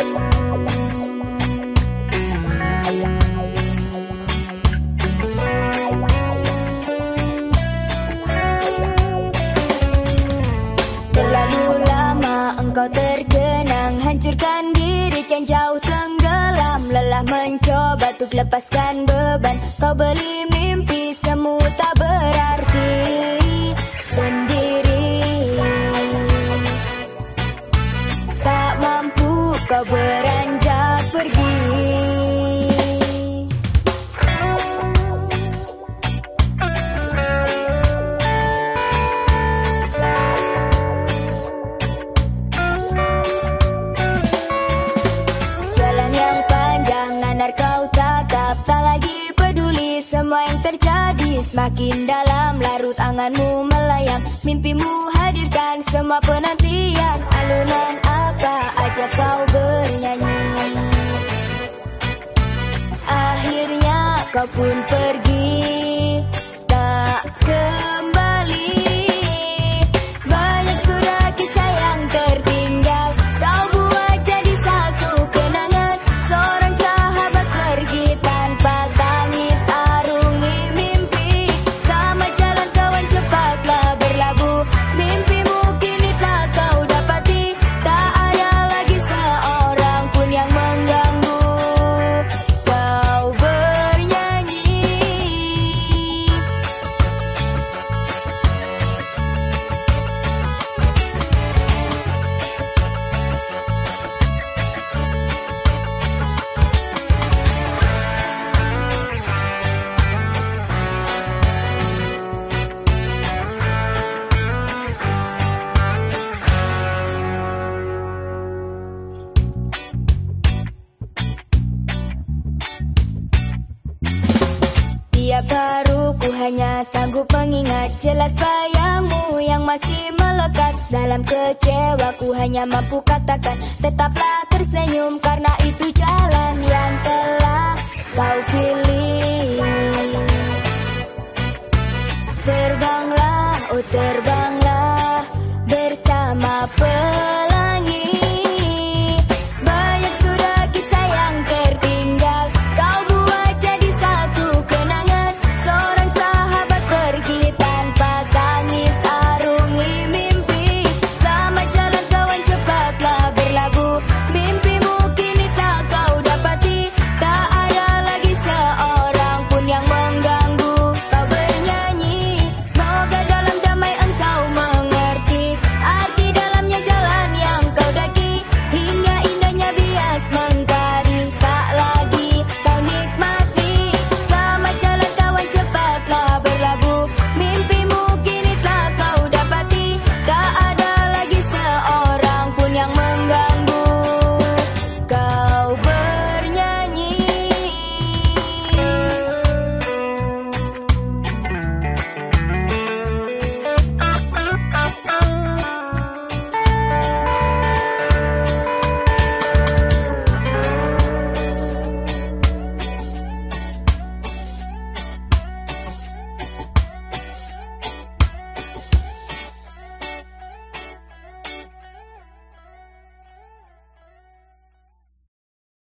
Terlalu lama engkau terkenang, hancurkan diri kan jauh tenggelam. Lelah mencoba untuk lepaskan beban, kau beli mimpi semu tak berarti sendiri. Tak mampu kau beranjak pergi. Kau tatap, tak lagi peduli semua yang terjadi. Semakin dalam larut anganmu melayang, mimpimu hadirkan semua penantian. Alunan apa aja kau bernyanyi, akhirnya kau pun pergi, tak kembali. Banyak sudah kisah yang tertinggal, kau buat jadi satu kenangan. Seorang sahabat pergi tanpa tangis, arungi mimpi. Sama jalan kawan cepatlah berlabuh, mimpimu kini telah kau dapati. Tak ada lagi seorang pun yang mengganggu kau bernyanyi. Tiap haruku hanya sanggup mengingat jelas bayangmu yang masih melekat dalam kecewaku. Hanya mampu katakan tetaplah tersenyum, karena itu jalan yang telah kau pilih. Terbanglah, oh terbanglah bersama